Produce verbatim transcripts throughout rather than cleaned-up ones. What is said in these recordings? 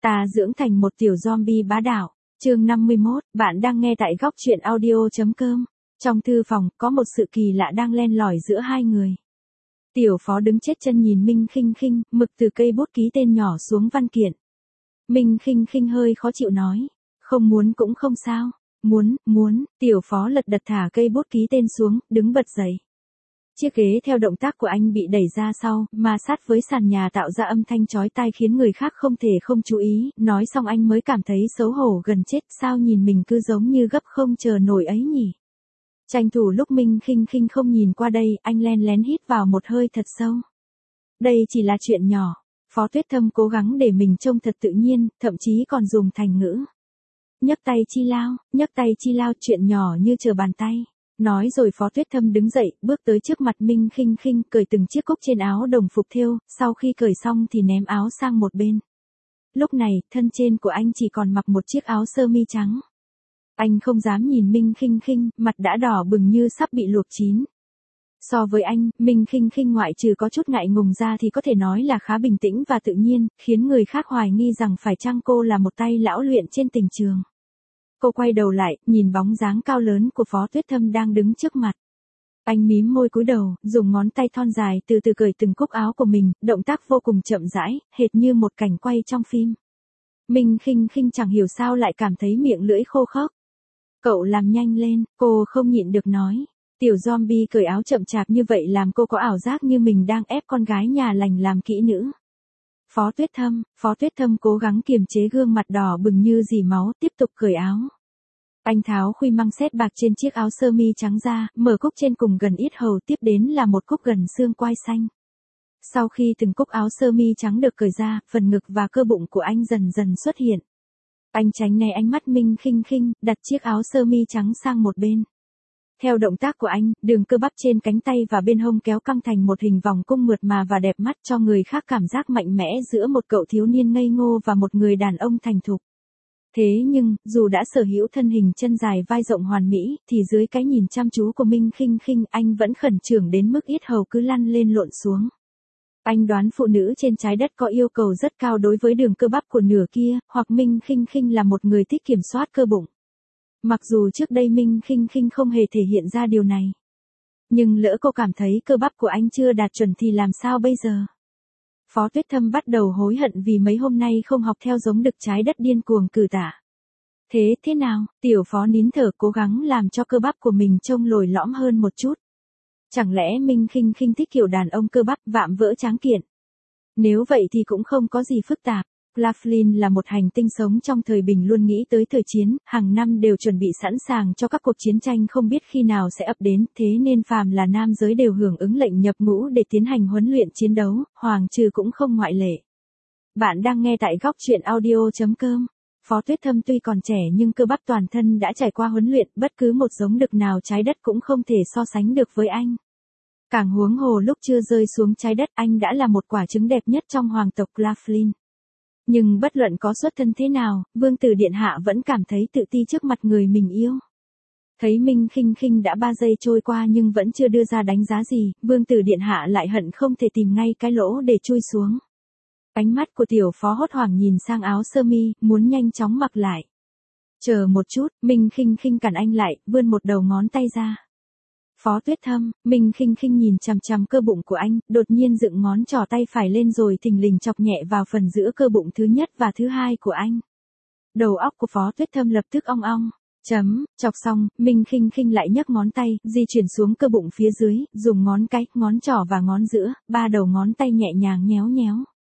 Ta dưỡng thành một tiểu zombie bá đạo. Chương năm mươi mốt, bạn đang nghe tại góc truyện audio chấm com. Trong thư phòng, có một sự kỳ lạ đang len lỏi giữa hai người. Tiểu Phó đứng chết chân nhìn Minh Khinh Khinh, mực từ cây bút ký tên nhỏ xuống văn kiện. Minh Khinh Khinh hơi khó chịu nói, không muốn cũng không sao, muốn, muốn, Tiểu Phó lật đật thả cây bút ký tên xuống, đứng bật dậy. Chiếc ghế theo động tác của anh bị đẩy ra sau, ma sát với sàn nhà tạo ra âm thanh chói tai khiến người khác không thể không chú ý, nói xong anh mới cảm thấy xấu hổ gần chết, sao nhìn mình cứ giống như gấp không chờ nổi ấy nhỉ. Tranh thủ lúc Minh Khinh Khinh không nhìn qua đây, anh len lén hít vào một hơi thật sâu. Đây chỉ là chuyện nhỏ, Phó Tuyết Thâm cố gắng để mình trông thật tự nhiên, thậm chí còn dùng thành ngữ. Nhấc tay chi lao, nhấc tay chi lao, chuyện nhỏ như trở bàn tay. Nói rồi Phó Tuyết Thâm đứng dậy, bước tới trước mặt Minh Khinh Khinh, cởi từng chiếc cúc trên áo đồng phục thêu, sau khi cởi xong thì ném áo sang một bên. Lúc này, thân trên của anh chỉ còn mặc một chiếc áo sơ mi trắng. Anh không dám nhìn Minh Khinh Khinh, mặt đã đỏ bừng như sắp bị luộc chín. So với anh, Minh Khinh Khinh ngoại trừ có chút ngại ngùng ra thì có thể nói là khá bình tĩnh và tự nhiên, khiến người khác hoài nghi rằng phải chăng cô là một tay lão luyện trên tình trường. Cô quay đầu lại, nhìn bóng dáng cao lớn của Phó Tuyết Thâm đang đứng trước mặt. Anh mím môi cúi đầu, dùng ngón tay thon dài từ từ cởi từng cúc áo của mình, động tác vô cùng chậm rãi, hệt như một cảnh quay trong phim. Minh Khinh Khinh chẳng hiểu sao lại cảm thấy miệng lưỡi khô khốc. Cậu làm nhanh lên, cô không nhịn được nói. Tiểu zombie cởi áo chậm chạp như vậy làm cô có ảo giác như mình đang ép con gái nhà lành làm kỹ nữ. Phó Tuyết Thâm, Phó Tuyết Thâm cố gắng kiềm chế gương mặt đỏ bừng như dì máu, tiếp tục cởi áo. Anh tháo khuy măng sét bạc trên chiếc áo sơ mi trắng ra, mở cúc trên cùng gần yết hầu, tiếp đến là một cúc gần xương quai xanh. Sau khi từng cúc áo sơ mi trắng được cởi ra, phần ngực và cơ bụng của anh dần dần xuất hiện. Anh tránh né ánh mắt Minh Khinh Khinh, đặt chiếc áo sơ mi trắng sang một bên. Theo động tác của anh, đường cơ bắp trên cánh tay và bên hông kéo căng thành một hình vòng cung mượt mà và đẹp mắt cho người khác cảm giác mạnh mẽ giữa một cậu thiếu niên ngây ngô và một người đàn ông thành thục. Thế nhưng, dù đã sở hữu thân hình chân dài vai rộng hoàn mỹ, thì dưới cái nhìn chăm chú của Minh Khinh Khinh, anh vẫn khẩn trương đến mức yết hầu cứ lăn lên lộn xuống. Anh đoán phụ nữ trên trái đất có yêu cầu rất cao đối với đường cơ bắp của nửa kia, hoặc Minh Khinh Khinh là một người thích kiểm soát cơ bụng. Mặc dù trước đây Minh Khinh Khinh không hề thể hiện ra điều này. Nhưng lỡ cô cảm thấy cơ bắp của anh chưa đạt chuẩn thì làm sao bây giờ? Phó Tuyết Thâm bắt đầu hối hận vì mấy hôm nay không học theo giống đực trái đất điên cuồng cử tả. Thế thế nào, Tiểu Phó nín thở cố gắng làm cho cơ bắp của mình trông lồi lõm hơn một chút. Chẳng lẽ Minh Khinh Khinh thích kiểu đàn ông cơ bắp vạm vỡ tráng kiện? Nếu vậy thì cũng không có gì phức tạp. Claflin là một hành tinh sống trong thời bình luôn nghĩ tới thời chiến, hàng năm đều chuẩn bị sẵn sàng cho các cuộc chiến tranh không biết khi nào sẽ ập đến, thế nên phàm là nam giới đều hưởng ứng lệnh nhập ngũ để tiến hành huấn luyện chiến đấu, Hoàng Trừ cũng không ngoại lệ. Bạn đang nghe tại góc truyện audio chấm com. Phó Tuyết Thâm tuy còn trẻ nhưng cơ bắp toàn thân đã trải qua huấn luyện, bất cứ một giống đực nào trái đất cũng không thể so sánh được với anh. Càng huống hồ lúc chưa rơi xuống trái đất anh đã là một quả trứng đẹp nhất trong hoàng tộc Claflin. Nhưng bất luận có xuất thân thế nào, Vương tử Điện Hạ vẫn cảm thấy tự ti trước mặt người mình yêu. Thấy Minh Khinh Khinh đã ba giây trôi qua nhưng vẫn chưa đưa ra đánh giá gì, Vương tử Điện Hạ lại hận không thể tìm ngay cái lỗ để chui xuống. Ánh mắt của Tiểu Phó hốt hoảng nhìn sang áo sơ mi, muốn nhanh chóng mặc lại. Chờ một chút, Minh Khinh Khinh cản anh lại, vươn một đầu ngón tay ra. Phó Tuyết Thâm, Minh Khinh Khinh nhìn chằm chằm cơ bụng của anh, đột nhiên dựng ngón trỏ tay phải lên rồi thình lình chọc nhẹ vào phần giữa cơ bụng thứ nhất và thứ hai của anh. Đầu óc của Phó Tuyết Thâm lập tức ong ong. Chấm, chọc xong, Minh Khinh Khinh lại nhấc ngón tay, di chuyển xuống cơ bụng phía dưới, dùng ngón cái, ngón trỏ và ngón giữa, ba đầu ngón tay nhẹ nhàng nhéo nhéo.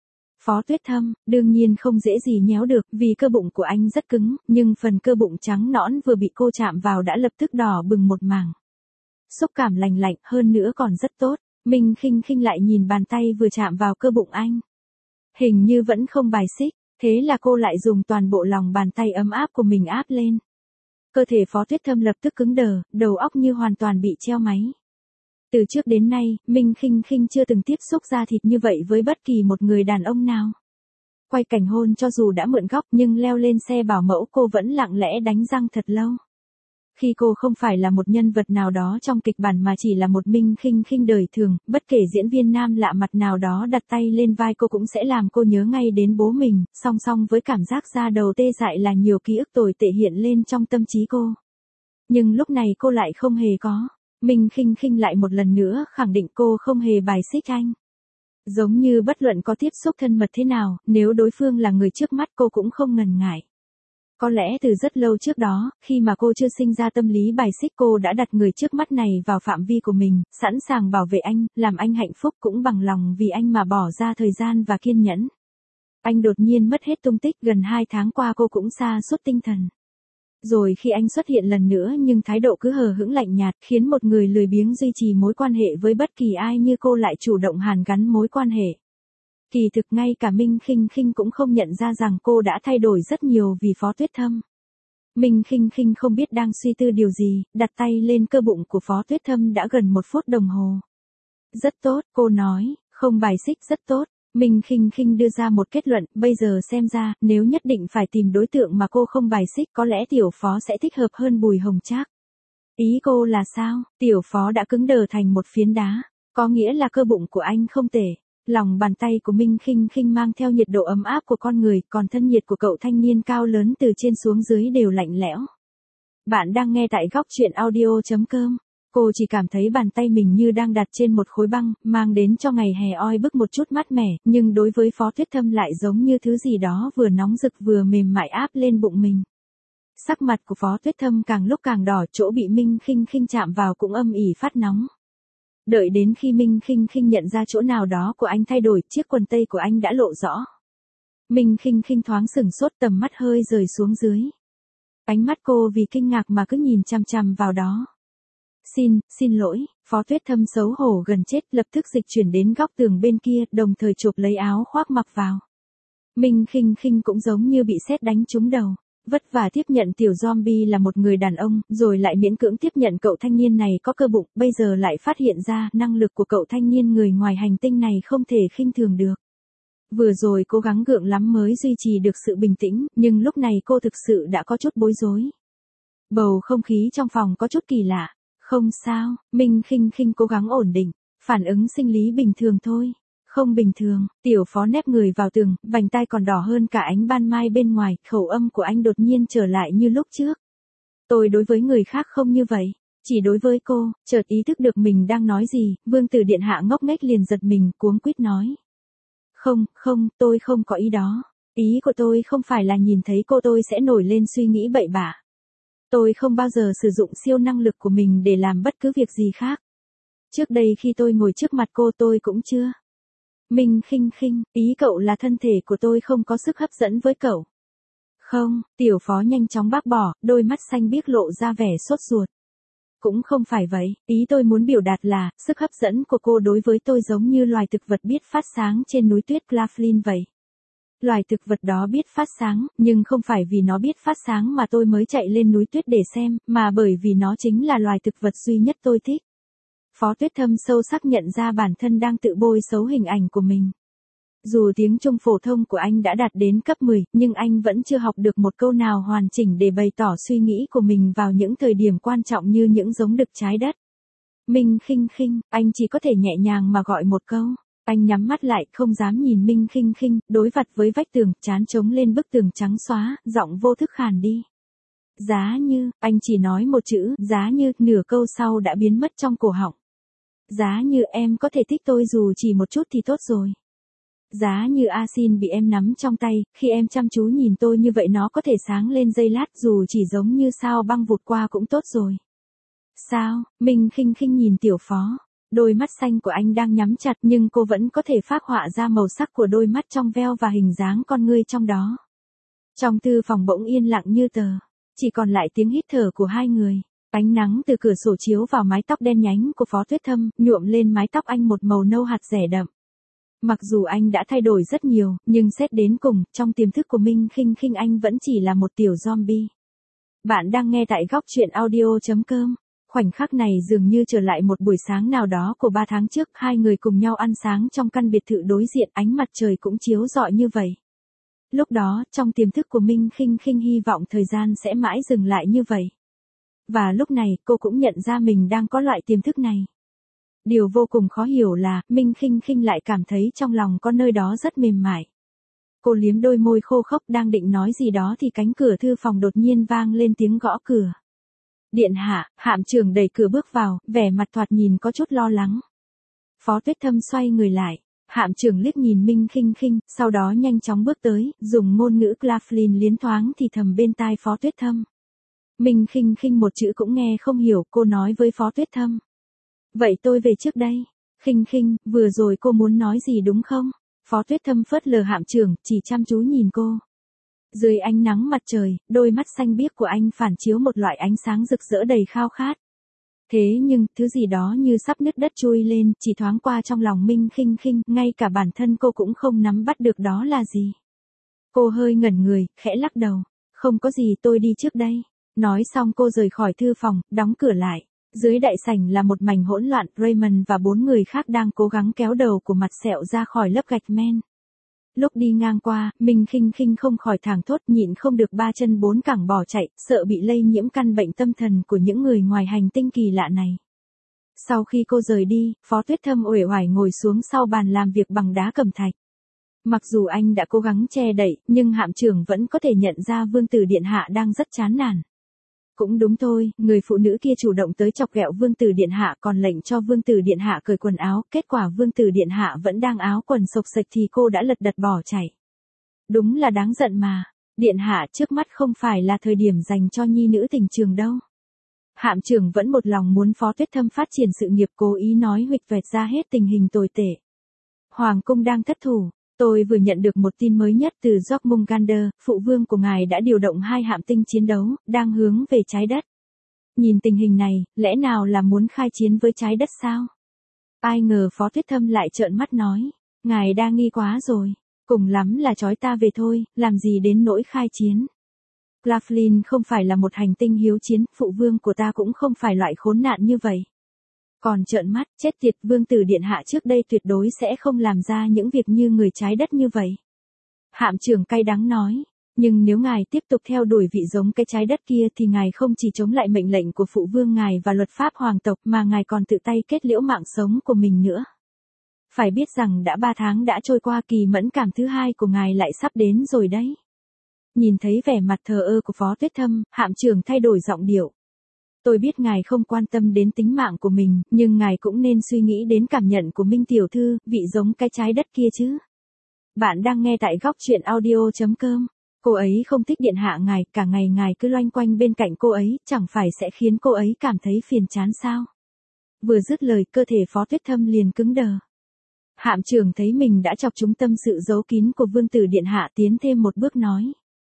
Phó Tuyết Thâm, đương nhiên không dễ gì nhéo được, vì cơ bụng của anh rất cứng, nhưng phần cơ bụng trắng nõn vừa bị cô chạm vào đã lập tức đỏ bừng một mảng. Xúc cảm lành lạnh, hơn nữa còn rất tốt. Minh Khinh Khinh lại nhìn bàn tay vừa chạm vào cơ bụng anh. Hình như vẫn không bài xích, thế là cô lại dùng toàn bộ lòng bàn tay ấm áp của mình áp lên. Cơ thể Phó Tuyết Thâm lập tức cứng đờ, đầu óc như hoàn toàn bị treo máy. Từ trước đến nay, Minh Khinh Khinh chưa từng tiếp xúc da thịt như vậy với bất kỳ một người đàn ông nào. Quay cảnh hôn cho dù đã mượn góc nhưng leo lên xe bảo mẫu cô vẫn lặng lẽ đánh răng thật lâu. Khi cô không phải là một nhân vật nào đó trong kịch bản mà chỉ là một Minh Khinh Khinh đời thường, bất kể diễn viên nam lạ mặt nào đó đặt tay lên vai cô cũng sẽ làm cô nhớ ngay đến bố mình, song song với cảm giác da đầu tê dại là nhiều ký ức tồi tệ hiện lên trong tâm trí cô. Nhưng lúc này cô lại không hề có. Minh Khinh Khinh lại một lần nữa khẳng định cô không hề bài xích anh. Giống như bất luận có tiếp xúc thân mật thế nào, nếu đối phương là người trước mắt cô cũng không ngần ngại. Có lẽ từ rất lâu trước đó, khi mà cô chưa sinh ra tâm lý bài xích, cô đã đặt người trước mắt này vào phạm vi của mình, sẵn sàng bảo vệ anh, làm anh hạnh phúc, cũng bằng lòng vì anh mà bỏ ra thời gian và kiên nhẫn. Anh đột nhiên mất hết tung tích, gần hai tháng qua cô cũng sa sút tinh thần. Rồi khi anh xuất hiện lần nữa nhưng thái độ cứ hờ hững lạnh nhạt, khiến một người lười biếng duy trì mối quan hệ với bất kỳ ai như cô lại chủ động hàn gắn mối quan hệ. Kỳ thực ngay cả Minh Khinh Khinh cũng không nhận ra rằng cô đã thay đổi rất nhiều vì Phó Tuyết Thâm. Minh Khinh Khinh không biết đang suy tư điều gì, đặt tay lên cơ bụng của Phó Tuyết Thâm đã gần một phút đồng hồ. Rất tốt, cô nói, không bài xích, rất tốt. Minh Khinh Khinh đưa ra một kết luận, bây giờ xem ra, nếu nhất định phải tìm đối tượng mà cô không bài xích, có lẽ Tiểu Phó sẽ thích hợp hơn Bùi Hồng Trác. Ý cô là sao? Tiểu Phó đã cứng đờ thành một phiến đá, có nghĩa là cơ bụng của anh không tệ. Lòng bàn tay của Minh Khinh Khinh mang theo nhiệt độ ấm áp của con người, còn thân nhiệt của cậu thanh niên cao lớn từ trên xuống dưới đều lạnh lẽo. Bạn đang nghe tại góc truyện audio chấm com. Cô chỉ cảm thấy bàn tay mình như đang đặt trên một khối băng, mang đến cho ngày hè oi bức một chút mát mẻ, nhưng đối với Phó Tuyết Thâm lại giống như thứ gì đó vừa nóng rực vừa mềm mại áp lên bụng mình. Sắc mặt của Phó Tuyết Thâm càng lúc càng đỏ, chỗ bị Minh Khinh Khinh chạm vào cũng âm ỉ phát nóng. Đợi đến khi Minh Khinh Khinh nhận ra chỗ nào đó của anh thay đổi, chiếc quần tây của anh đã lộ rõ. Minh Khinh Khinh thoáng sửng sốt, tầm mắt hơi rời xuống dưới. Ánh mắt cô vì kinh ngạc mà cứ nhìn chằm chằm vào đó. Xin, xin lỗi, Phó Tuyết Thâm xấu hổ gần chết, lập tức dịch chuyển đến góc tường bên kia, đồng thời chộp lấy áo khoác mặc vào. Minh Khinh Khinh cũng giống như bị sét đánh trúng đầu. Vất vả tiếp nhận tiểu zombie là một người đàn ông, rồi lại miễn cưỡng tiếp nhận cậu thanh niên này có cơ bụng, bây giờ lại phát hiện ra năng lực của cậu thanh niên người ngoài hành tinh này không thể khinh thường được. Vừa rồi cố gắng gượng lắm mới duy trì được sự bình tĩnh, nhưng lúc này cô thực sự đã có chút bối rối. Bầu không khí trong phòng có chút kỳ lạ. Không sao, Minh Khinh Khinh cố gắng ổn định, phản ứng sinh lý bình thường thôi. Không bình thường, Tiểu Phó nép người vào tường, vành tai còn đỏ hơn cả ánh ban mai bên ngoài, khẩu âm của anh đột nhiên trở lại như lúc trước. Tôi đối với người khác không như vậy, chỉ đối với cô. Chợt ý thức được mình đang nói gì, Vương Tử Điện Hạ ngốc nghếch liền giật mình, cuống quýt nói. Không, không, tôi không có ý đó. Ý của tôi không phải là nhìn thấy cô tôi sẽ nổi lên suy nghĩ bậy bạ. Tôi không bao giờ sử dụng siêu năng lực của mình để làm bất cứ việc gì khác. Trước đây khi tôi ngồi trước mặt cô tôi cũng chưa. Minh Khinh Khinh, ý cậu là thân thể của tôi không có sức hấp dẫn với cậu. Không, Tiểu Phó nhanh chóng bác bỏ, đôi mắt xanh biếc lộ ra vẻ sốt ruột. Cũng không phải vậy, ý tôi muốn biểu đạt là, sức hấp dẫn của cô đối với tôi giống như loài thực vật biết phát sáng trên núi tuyết Claflin vậy. Loài thực vật đó biết phát sáng, nhưng không phải vì nó biết phát sáng mà tôi mới chạy lên núi tuyết để xem, mà bởi vì nó chính là loài thực vật duy nhất tôi thích. Phó Tuyết Thâm sâu sắc nhận ra bản thân đang tự bôi xấu hình ảnh của mình. Dù tiếng Trung phổ thông của anh đã đạt đến cấp mười, nhưng anh vẫn chưa học được một câu nào hoàn chỉnh để bày tỏ suy nghĩ của mình vào những thời điểm quan trọng như những giống đực trái đất. Minh Khinh Khinh, anh chỉ có thể nhẹ nhàng mà gọi một câu. Anh nhắm mắt lại, không dám nhìn Minh Khinh Khinh, đối vặt với vách tường, trán trống lên bức tường trắng xóa, giọng vô thức khàn đi. Giá như, anh chỉ nói một chữ, giá như, nửa câu sau đã biến mất trong cổ họng. Giá như em có thể thích tôi dù chỉ một chút thì tốt rồi. Giá như A Xin bị em nắm trong tay, khi em chăm chú nhìn tôi như vậy nó có thể sáng lên giây lát dù chỉ giống như sao băng vụt qua cũng tốt rồi. Sao? Minh Khinh Khinh nhìn Tiểu Phó. Đôi mắt xanh của anh đang nhắm chặt nhưng cô vẫn có thể phác họa ra màu sắc của đôi mắt trong veo và hình dáng con ngươi trong đó. Trong thư phòng bỗng yên lặng như tờ, chỉ còn lại tiếng hít thở của hai người. Ánh nắng từ cửa sổ chiếu vào mái tóc đen nhánh của Phó Tuyết Thâm, nhuộm lên mái tóc anh một màu nâu hạt rẻ đậm. Mặc dù anh đã thay đổi rất nhiều, nhưng xét đến cùng, trong tiềm thức của Minh Khinh Khinh anh vẫn chỉ là một tiểu zombie. Bạn đang nghe tại góc truyện audio chấm com. Khoảnh khắc này dường như trở lại một buổi sáng nào đó của ba tháng trước, hai người cùng nhau ăn sáng trong căn biệt thự đối diện, ánh mặt trời cũng chiếu rọi như vậy. Lúc đó, trong tiềm thức của Minh Khinh Khinh hy vọng thời gian sẽ mãi dừng lại như vậy. và lúc này cô cũng nhận ra mình đang có loại tiềm thức này. Điều vô cùng khó hiểu là, Minh Khinh Khinh lại cảm thấy trong lòng có nơi đó rất mềm mại. Cô liếm đôi môi khô khốc đang định nói gì đó thì cánh cửa thư phòng đột nhiên vang lên tiếng gõ cửa. Điện hạ, Hạm Trưởng đẩy cửa bước vào, vẻ mặt thoạt nhìn có chút lo lắng. Phó Tuyết Thâm xoay người lại, Hạm Trưởng liếc nhìn Minh Khinh Khinh, sau đó nhanh chóng bước tới, dùng ngôn ngữ Claflin liến thoáng thì thầm bên tai Phó Tuyết Thâm. Minh Khinh Khinh một chữ cũng nghe không hiểu, cô nói với Phó Tuyết Thâm. Vậy tôi về trước đây. Khinh Khinh, vừa rồi cô muốn nói gì đúng không? Phó Tuyết Thâm phớt lờ Hạm Trưởng, chỉ chăm chú nhìn cô. Dưới ánh nắng mặt trời, đôi mắt xanh biếc của anh phản chiếu một loại ánh sáng rực rỡ đầy khao khát. Thế nhưng, thứ gì đó như sắp nứt đất trôi lên, chỉ thoáng qua trong lòng Minh Khinh Khinh, ngay cả bản thân cô cũng không nắm bắt được đó là gì. Cô hơi ngẩn người, khẽ lắc đầu. Không có gì, tôi đi trước đây. Nói xong cô rời khỏi thư phòng, đóng cửa lại. Dưới đại sảnh là một mảnh hỗn loạn, Raymond và bốn người khác đang cố gắng kéo đầu của mặt sẹo ra khỏi lớp gạch men. Lúc đi ngang qua, Minh Khinh Khinh không khỏi thảng thốt, nhịn không được ba chân bốn cẳng bỏ chạy, sợ bị lây nhiễm căn bệnh tâm thần của những người ngoài hành tinh kỳ lạ này. Sau khi cô rời đi, Phó Tuyết Thâm uể oải ngồi xuống sau bàn làm việc bằng đá cẩm thạch. Mặc dù anh đã cố gắng che đậy, nhưng Hạm Trưởng vẫn có thể nhận ra Vương Tử Điện Hạ đang rất chán nản. Cũng đúng thôi, người phụ nữ kia chủ động tới chọc ghẹo Vương Tử Điện Hạ còn lệnh cho Vương Tử Điện Hạ cởi quần áo, kết quả Vương Tử Điện Hạ vẫn đang áo quần xộc xệch thì cô đã lật đật bỏ chạy. Đúng là đáng giận mà, Điện Hạ trước mắt không phải là thời điểm dành cho nhi nữ tình trường đâu. Hạm Trưởng vẫn một lòng muốn Phó Tuyết Thâm phát triển sự nghiệp, cố ý nói huỵch toẹt ra hết tình hình tồi tệ. Hoàng cung đang thất thủ. Tôi vừa nhận được một tin mới nhất từ Jormungandr, phụ vương của ngài đã điều động hai hạm tinh chiến đấu, đang hướng về trái đất. Nhìn tình hình này, lẽ nào là muốn khai chiến với trái đất sao? Ai ngờ Phó Tuyết Thâm lại trợn mắt nói, ngài đa nghi quá rồi, cùng lắm là trói ta về thôi, làm gì đến nỗi khai chiến. Claflin không phải là một hành tinh hiếu chiến, phụ vương của ta cũng không phải loại khốn nạn như vậy. Còn trợn mắt, chết tiệt, Vương Tử Điện Hạ trước đây tuyệt đối sẽ không làm ra những việc như người trái đất như vậy. Hạm Trưởng cay đắng nói, nhưng nếu ngài tiếp tục theo đuổi vị giống cái trái đất kia thì ngài không chỉ chống lại mệnh lệnh của phụ vương ngài và luật pháp hoàng tộc mà ngài còn tự tay kết liễu mạng sống của mình nữa. Phải biết rằng đã ba tháng đã trôi qua, kỳ mẫn cảm thứ hai của ngài lại sắp đến rồi đấy. Nhìn thấy vẻ mặt thờ ơ của Phó Tuyết Thâm, Hạm Trưởng thay đổi giọng điệu. Tôi biết ngài không quan tâm đến tính mạng của mình, nhưng ngài cũng nên suy nghĩ đến cảm nhận của Minh tiểu thư, vị giống cái trái đất kia chứ. Bạn đang nghe tại góc truyện audio chấm com. Cô ấy không thích Điện Hạ ngài, cả ngày ngài cứ loanh quanh bên cạnh cô ấy, chẳng phải sẽ khiến cô ấy cảm thấy phiền chán sao? Vừa dứt lời, cơ thể Phó Tuyết Thâm liền cứng đờ. Hạm Trưởng thấy mình đã chọc trúng tâm sự giấu kín của Vương Tử Điện Hạ, tiến thêm một bước nói.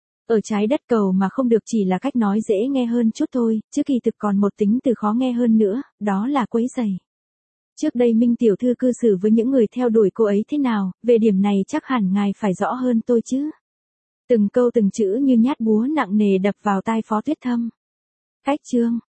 Ở trái đất cầu mà không được chỉ là cách nói dễ nghe hơn chút thôi, chứ kỳ thực còn một tính từ khó nghe hơn nữa, đó là quấy rầy. Trước đây Minh tiểu thư cư xử với những người theo đuổi cô ấy thế nào, về điểm này chắc hẳn ngài phải rõ hơn tôi chứ. Từng câu từng chữ như nhát búa nặng nề đập vào tai Phó Tuyết Thâm. Cách chương